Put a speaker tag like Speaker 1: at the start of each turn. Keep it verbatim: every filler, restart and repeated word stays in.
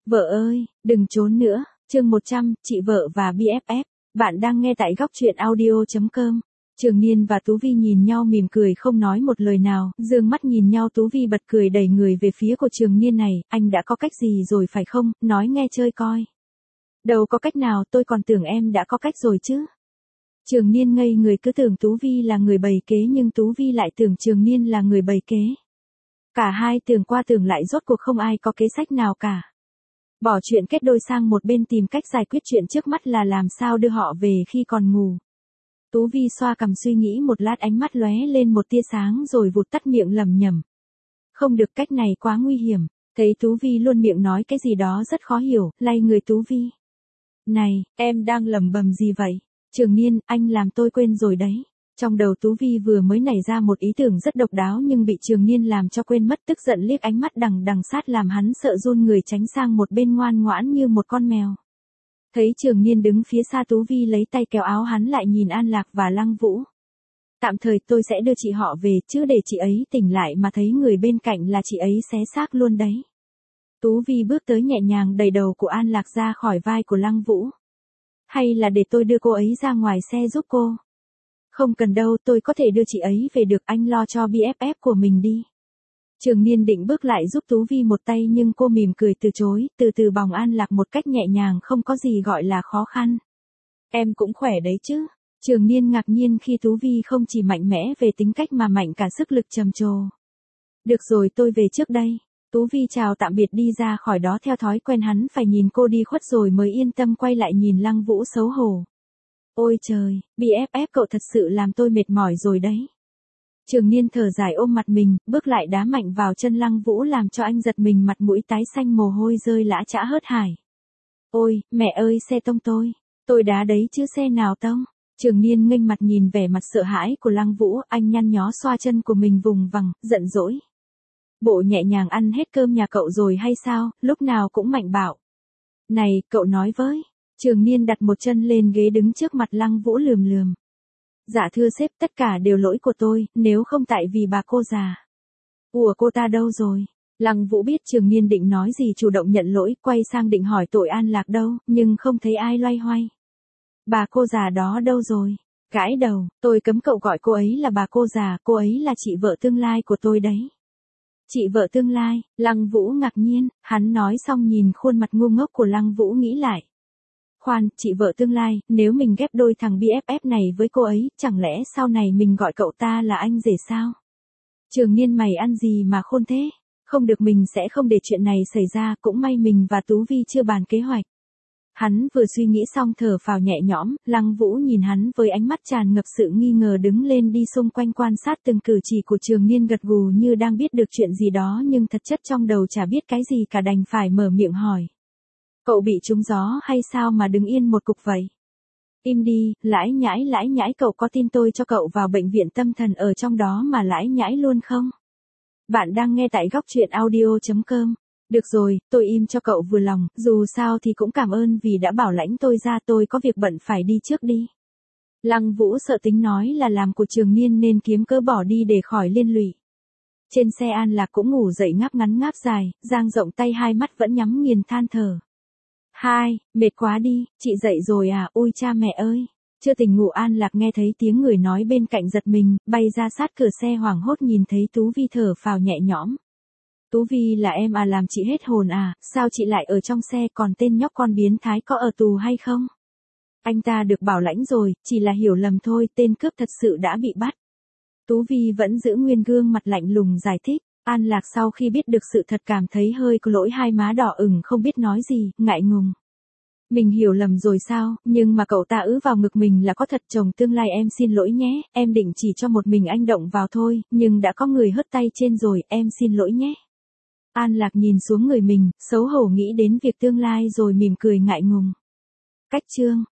Speaker 1: Vợ ơi, đừng trốn nữa, chương một trăm, chị vợ và bê ép ép. Bạn đang nghe tại góc truyện audio chấm com. Trường Niên và Tú Vi nhìn nhau mỉm cười không nói một lời nào, dương mắt nhìn nhau Tú Vi bật cười đẩy người về phía của Trường Niên này, anh đã có cách gì rồi phải không, nói nghe chơi coi. Đâu có cách nào, tôi còn tưởng em đã có cách rồi chứ. Trường Niên ngây người cứ tưởng Tú Vi là người bày kế nhưng Tú Vi lại tưởng Trường Niên là người bày kế. Cả hai tưởng qua tưởng lại rốt cuộc không ai có kế sách nào cả. Bỏ chuyện kết đôi sang một bên tìm cách giải quyết chuyện trước mắt là làm sao đưa họ về khi còn ngủ. Tú Vi xoa cằm suy nghĩ một lát ánh mắt lóe lên một tia sáng rồi vụt tắt miệng lẩm nhẩm. Không được, cách này quá nguy hiểm. Thấy Tú Vi luôn miệng nói cái gì đó rất khó hiểu, lay người Tú Vi. Này, em đang lẩm bẩm gì vậy? Trường Niên, anh làm tôi quên rồi đấy. Trong đầu Tú Vi vừa mới nảy ra một ý tưởng rất độc đáo nhưng bị Trường Niên làm cho quên mất, tức giận liếc ánh mắt đằng đằng sát làm hắn sợ run người tránh sang một bên ngoan ngoãn như một con mèo. Thấy Trường Niên đứng phía xa Tú Vi lấy tay kéo áo hắn lại nhìn An Lạc và Lăng Vũ. Tạm thời tôi sẽ đưa chị họ về chứ để chị ấy tỉnh lại mà thấy người bên cạnh là chị ấy xé xác luôn đấy. Tú Vi bước tới nhẹ nhàng đẩy đầu của An Lạc ra khỏi vai của Lăng Vũ. Hay là để tôi đưa cô ấy ra ngoài xe giúp cô? Không cần đâu, tôi có thể đưa chị ấy về được, anh lo cho bê ép ép của mình đi. Trường Niên định bước lại giúp Tú Vi một tay nhưng cô mỉm cười từ chối, từ từ bồng An Lạc một cách nhẹ nhàng không có gì gọi là khó khăn. Em cũng khỏe đấy chứ. Trường Niên ngạc nhiên khi Tú Vi không chỉ mạnh mẽ về tính cách mà mạnh cả sức lực trầm trồ. Được rồi, tôi về trước đây. Tú Vi chào tạm biệt đi ra khỏi đó, theo thói quen hắn phải nhìn cô đi khuất rồi mới yên tâm quay lại nhìn Lăng Vũ xấu hổ. Ôi trời, bê ép ép cậu thật sự làm tôi mệt mỏi rồi đấy. Trường Niên thở dài ôm mặt mình, bước lại đá mạnh vào chân Lăng Vũ làm cho anh giật mình, mặt mũi tái xanh mồ hôi rơi lã chã hớt hải. Ôi, mẹ ơi, xe tông tôi, tôi đá đấy chứ xe nào tông. Trường Niên nghênh mặt nhìn vẻ mặt sợ hãi của Lăng Vũ, anh nhăn nhó xoa chân của mình vùng vằng, giận dỗi. Bộ nhẹ nhàng ăn hết cơm nhà cậu rồi hay sao, lúc nào cũng mạnh bạo. Này, cậu nói với. Trường Niên đặt một chân lên ghế đứng trước mặt Lăng Vũ lườm lườm. Dạ thưa sếp, tất cả đều lỗi của tôi, nếu không tại vì bà cô già. Ủa cô ta đâu rồi? Lăng Vũ biết Trường Niên định nói gì chủ động nhận lỗi, quay sang định hỏi tội An Lạc đâu, nhưng không thấy ai loay hoay. Bà cô già đó đâu rồi? Gãi đầu, tôi cấm cậu gọi cô ấy là bà cô già, cô ấy là chị vợ tương lai của tôi đấy. Chị vợ tương lai, Lăng Vũ ngạc nhiên, hắn nói xong nhìn khuôn mặt ngu ngốc của Lăng Vũ nghĩ lại. Khoan, chị vợ tương lai, nếu mình ghép đôi thằng bê ép ép này với cô ấy, chẳng lẽ sau này mình gọi cậu ta là anh rể sao? Trường Niên mày ăn gì mà khôn thế? Không được, mình sẽ không để chuyện này xảy ra, cũng may mình và Tú Vi chưa bàn kế hoạch. Hắn vừa suy nghĩ xong thở phào nhẹ nhõm, Lăng Vũ nhìn hắn với ánh mắt tràn ngập sự nghi ngờ đứng lên đi xung quanh quan sát từng cử chỉ của Trường Niên, gật gù như đang biết được chuyện gì đó nhưng thật chất trong đầu chả biết cái gì cả, đành phải mở miệng hỏi. Cậu bị trúng gió hay sao mà đứng yên một cục vậy? Im đi, lãi nhãi lãi nhãi, cậu có tin tôi cho cậu vào bệnh viện tâm thần ở trong đó mà lãi nhãi luôn không? Bạn đang nghe tại góc truyện audio chấm com. Được rồi, tôi im cho cậu vừa lòng, dù sao thì cũng cảm ơn vì đã bảo lãnh tôi ra, tôi có việc bận phải đi trước đi. Lăng Vũ sợ tính nói là làm của Trường Niên nên kiếm cớ bỏ đi để khỏi liên lụy. Trên xe An Lạc cũng ngủ dậy ngáp ngắn ngáp dài, dang rộng tay hai mắt vẫn nhắm nghiền than thở. Hai, mệt quá đi, chị dậy rồi à, ôi cha mẹ ơi. Chưa tỉnh ngủ An Lạc nghe thấy tiếng người nói bên cạnh giật mình, bay ra sát cửa xe hoảng hốt nhìn thấy Tú Vi thở phào nhẹ nhõm. Tú Vi là em à, làm chị hết hồn à, sao chị lại ở trong xe, còn tên nhóc con biến thái có ở tù hay không? Anh ta được bảo lãnh rồi, chỉ là hiểu lầm thôi, tên cướp thật sự đã bị bắt. Tú Vi vẫn giữ nguyên gương mặt lạnh lùng giải thích. An Lạc sau khi biết được sự thật cảm thấy hơi có lỗi, hai má đỏ ửng không biết nói gì, ngại ngùng. Mình hiểu lầm rồi sao, nhưng mà cậu ta ứ vào ngực mình là có thật. Chồng tương lai, em xin lỗi nhé, em định chỉ cho một mình anh động vào thôi, nhưng đã có người hất tay trên rồi, em xin lỗi nhé. An Lạc nhìn xuống người mình, xấu hổ nghĩ đến việc tương lai rồi mỉm cười ngại ngùng. Cách chương